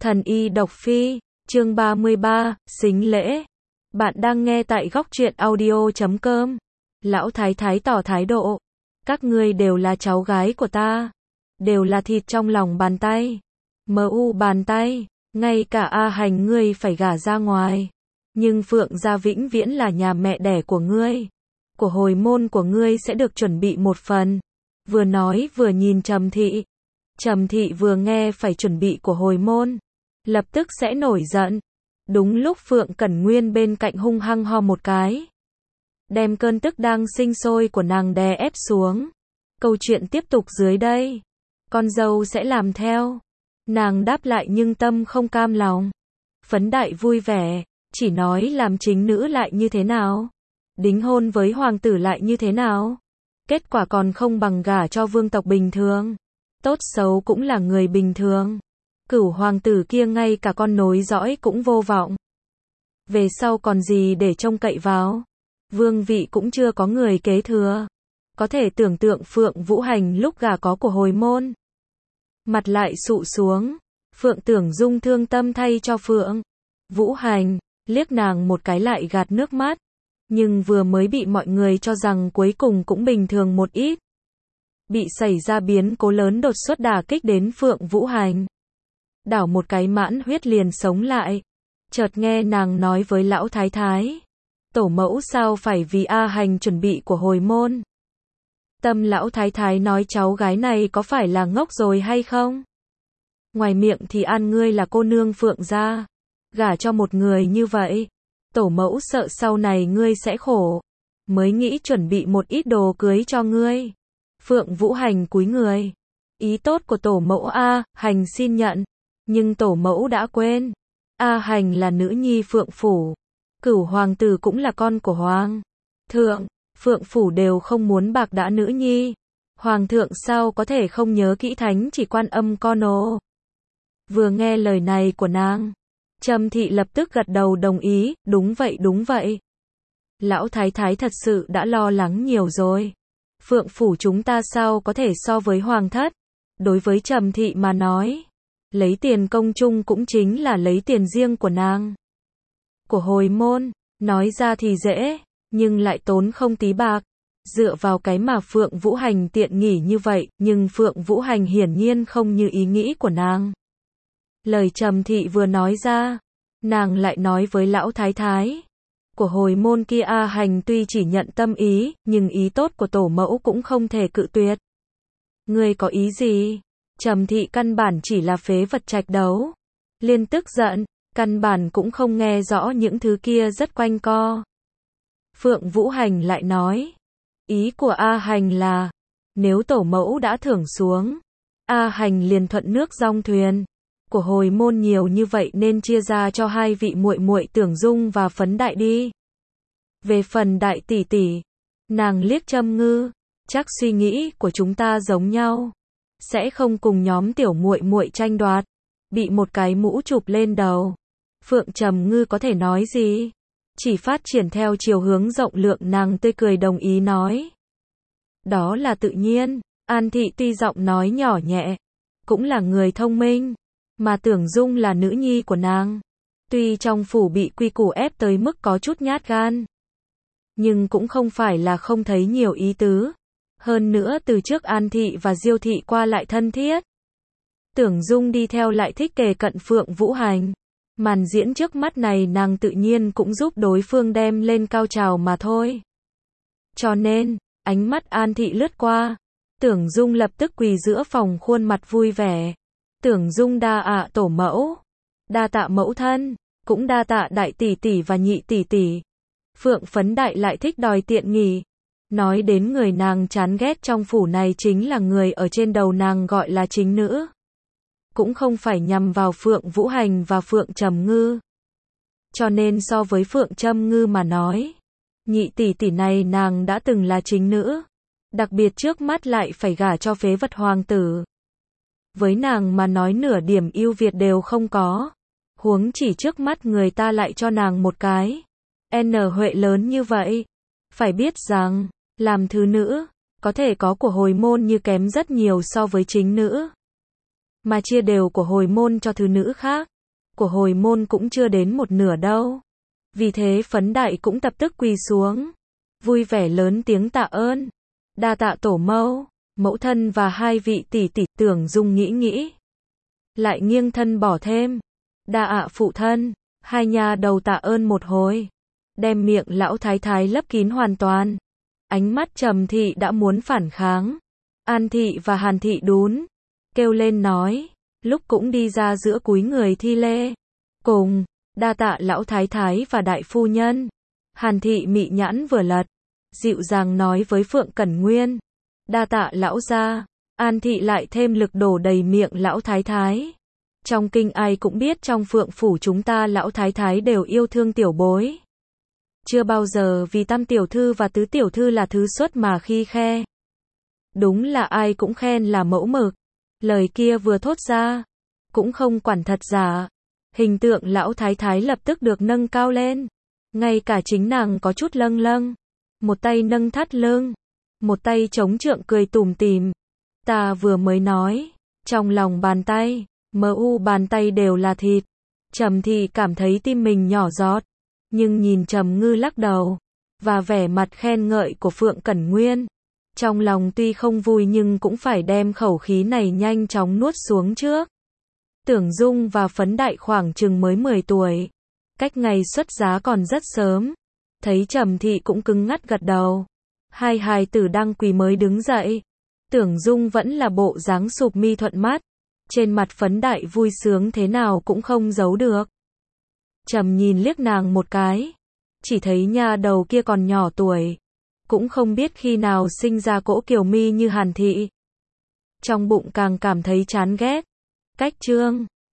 Thần y độc phi, chương 33, sính lễ. Bạn đang nghe tại góc truyện audio.com. Lão thái thái tỏ thái độ. Các ngươi đều là cháu gái của ta. Đều là thịt trong lòng bàn tay. Bàn tay, ngay cả A Hành ngươi phải gả ra ngoài. Nhưng Phượng gia vĩnh viễn là nhà mẹ đẻ của ngươi. Của hồi môn của ngươi sẽ được chuẩn bị một phần. Vừa nói vừa nhìn Trầm Thị. Trầm Thị vừa nghe phải chuẩn bị của hồi môn, lập tức sẽ nổi giận. Đúng lúc Phượng Cẩn Nguyên bên cạnh hung hăng ho một cái, đem cơn tức đang sinh sôi của nàng đè ép xuống. Câu chuyện tiếp tục dưới đây. Con dâu sẽ làm theo. Nàng đáp lại nhưng tâm không cam lòng. Phấn Đại vui vẻ, chỉ nói làm chính nữ lại như thế nào? Đính hôn với hoàng tử lại như thế nào? Kết quả còn không bằng gả cho vương tộc bình thường. Tốt xấu cũng là người bình thường. Cửu hoàng tử kia ngay cả con nối dõi cũng vô vọng. Về sau còn gì để trông cậy vào? Vương vị cũng chưa có người kế thừa. Có thể tưởng tượng Phượng Vũ Hành lúc gả có của hồi môn. Mặt lại sụ xuống. Phượng Tưởng Dung thương tâm thay cho Phượng Vũ Hành, liếc nàng một cái lại gạt nước mắt. Nhưng vừa mới bị mọi người cho rằng cuối cùng cũng bình thường một ít. Bị xảy ra biến cố lớn đột xuất đả kích đến Phượng Vũ Hành. Đảo một cái mãn huyết liền sống lại. Chợt nghe nàng nói với lão thái thái. Tổ mẫu sao phải vì A Hành chuẩn bị của hồi môn. Tâm lão thái thái nói cháu gái này có phải là ngốc rồi hay không? Ngoài miệng thì an ngươi là cô nương Phượng gia. Gả cho một người như vậy. Tổ mẫu sợ sau này ngươi sẽ khổ. Mới nghĩ chuẩn bị một ít đồ cưới cho ngươi. Phượng Vũ Hành cúi người. Ý tốt của tổ mẫu A Hành xin nhận. Nhưng tổ mẫu đã quên. A Hành là nữ nhi Phượng Phủ. Cửu hoàng tử cũng là con của hoàng thượng. Phượng Phủ đều không muốn bạc đãi nữ nhi. Hoàng thượng sao có thể không nhớ kỹ thánh chỉ Quan Âm con ồ. Vừa nghe lời này của nàng, Trầm Thị lập tức gật đầu đồng ý. Đúng vậy đúng vậy. Lão thái thái thật sự đã lo lắng nhiều rồi. Phượng Phủ chúng ta sao có thể so với hoàng thất. Đối với Trầm Thị mà nói, lấy tiền công chung cũng chính là lấy tiền riêng của nàng. Của hồi môn, nói ra thì dễ, nhưng lại tốn không tí bạc. Dựa vào cái mà Phượng Vũ Hành tiện nghỉ như vậy, nhưng Phượng Vũ Hành hiển nhiên không như ý nghĩ của nàng. Lời Trầm Thị vừa nói ra, nàng lại nói với lão thái thái. Của hồi môn kia A Hành tuy chỉ nhận tâm ý, nhưng ý tốt của tổ mẫu cũng không thể cự tuyệt. Ngươi có ý gì? Trầm Thị căn bản chỉ là phế vật trạch đấu. Liên tức giận, căn bản cũng không nghe rõ những thứ kia rất quanh co. Phượng Vũ Hành lại nói. Ý của A Hành là, nếu tổ mẫu đã thưởng xuống, A Hành liền thuận nước dong thuyền. Của hồi môn nhiều như vậy nên chia ra cho hai vị muội muội Tưởng Dung và Phấn Đại đi. Về phần đại tỷ tỷ, nàng liếc Trâm Ngư, chắc suy nghĩ của chúng ta giống nhau, sẽ không cùng nhóm tiểu muội muội tranh đoạt. Bị một cái mũ chụp lên đầu, Phượng Trầm Ngư có thể nói gì? Chỉ phát triển theo chiều hướng rộng lượng. Nàng tươi cười đồng ý nói. Đó là tự nhiên. An Thị tuy giọng nói nhỏ nhẹ, cũng là người thông minh. Mà Tưởng Dung là nữ nhi của nàng. Tuy trong phủ bị quy củ ép tới mức có chút nhát gan, nhưng cũng không phải là không thấy nhiều ý tứ. Hơn nữa từ trước An Thị và Diêu Thị qua lại thân thiết. Tưởng Dung đi theo lại thích kề cận Phượng Vũ Hành. Màn diễn trước mắt này nàng tự nhiên cũng giúp đối phương đem lên cao trào mà thôi. Cho nên, ánh mắt An Thị lướt qua. Tưởng Dung lập tức quỳ giữa phòng khuôn mặt vui vẻ. Tưởng Dung đa ạ tổ mẫu. Đa tạ mẫu thân. Cũng đa tạ đại tỷ tỷ và nhị tỷ tỷ. Phượng Phấn Đại lại thích đòi tiện nghi. Nói đến người nàng chán ghét trong phủ này chính là người ở trên đầu nàng gọi là chính nữ. Cũng không phải nhằm vào Phượng Vũ Hành và Phượng Trầm Ngư. Cho nên so với Phượng Trầm Ngư mà nói, nhị tỷ tỷ này nàng đã từng là chính nữ. Đặc biệt trước mắt lại phải gả cho phế vật hoàng tử. Với nàng mà nói nửa điểm ưu việt đều không có. Huống chỉ trước mắt người ta lại cho nàng một cái huệ lớn như vậy. Phải biết rằng, làm thứ nữ, có thể có của hồi môn như kém rất nhiều so với chính nữ. Mà chia đều của hồi môn cho thứ nữ khác, của hồi môn cũng chưa đến một nửa đâu. Vì thế Phấn Đại cũng lập tức quỳ xuống, vui vẻ lớn tiếng tạ ơn. Đa tạ tổ mẫu, mẫu thân và hai vị tỷ tỷ. Tưởng Dung nghĩ. Lại nghiêng thân bỏ thêm. Đa ạ phụ thân. Hai nha đầu tạ ơn một hồi, đem miệng lão thái thái lấp kín hoàn toàn. Ánh mắt Trầm Thị đã muốn phản kháng. An Thị và Hàn Thị đún, kêu lên nói, lúc cũng đi ra giữa cúi người thi lễ. Cùng, đa tạ lão thái thái và đại phu nhân. Hàn Thị mị nhãn vừa lật, dịu dàng nói với Phượng Cẩn Nguyên, đa tạ lão gia. An Thị lại thêm lực đổ đầy miệng lão thái thái. Trong kinh ai cũng biết trong Phượng phủ chúng ta lão thái thái đều yêu thương tiểu bối. Chưa bao giờ vì Tam tiểu thư và Tứ tiểu thư là thứ xuất mà khi khe. Đúng là ai cũng khen là mẫu mực. Lời kia vừa thốt ra, cũng không quản thật giả. Hình tượng lão thái thái lập tức được nâng cao lên. Ngay cả chính nàng có chút lâng lâng. Một tay nâng thắt lưng, một tay chống trượng cười tủm tỉm. Ta vừa mới nói, trong lòng bàn tay, bàn tay đều là thịt. Trầm Thị cảm thấy tim mình nhỏ giọt, nhưng nhìn Trầm Ngư lắc đầu, và vẻ mặt khen ngợi của Phượng Cẩn Nguyên. Trong lòng tuy không vui nhưng cũng phải đem khẩu khí này nhanh chóng nuốt xuống trước. Tưởng Dung và Phấn Đại khoảng chừng mới 10 tuổi. Cách ngày xuất giá còn rất sớm. Thấy Trầm Thị cũng cứng ngắt gật đầu. Hai hài tử đang quỳ mới đứng dậy. Tưởng Dung vẫn là bộ dáng sụp mi thuận mắt. Trên mặt Phấn Đại vui sướng thế nào cũng không giấu được. Trầm nhìn liếc nàng một cái. Chỉ thấy nha đầu kia còn nhỏ tuổi. Cũng không biết khi nào sinh ra cỗ kiều mi như Hàn Thị. Trong bụng càng cảm thấy chán ghét. Cách chương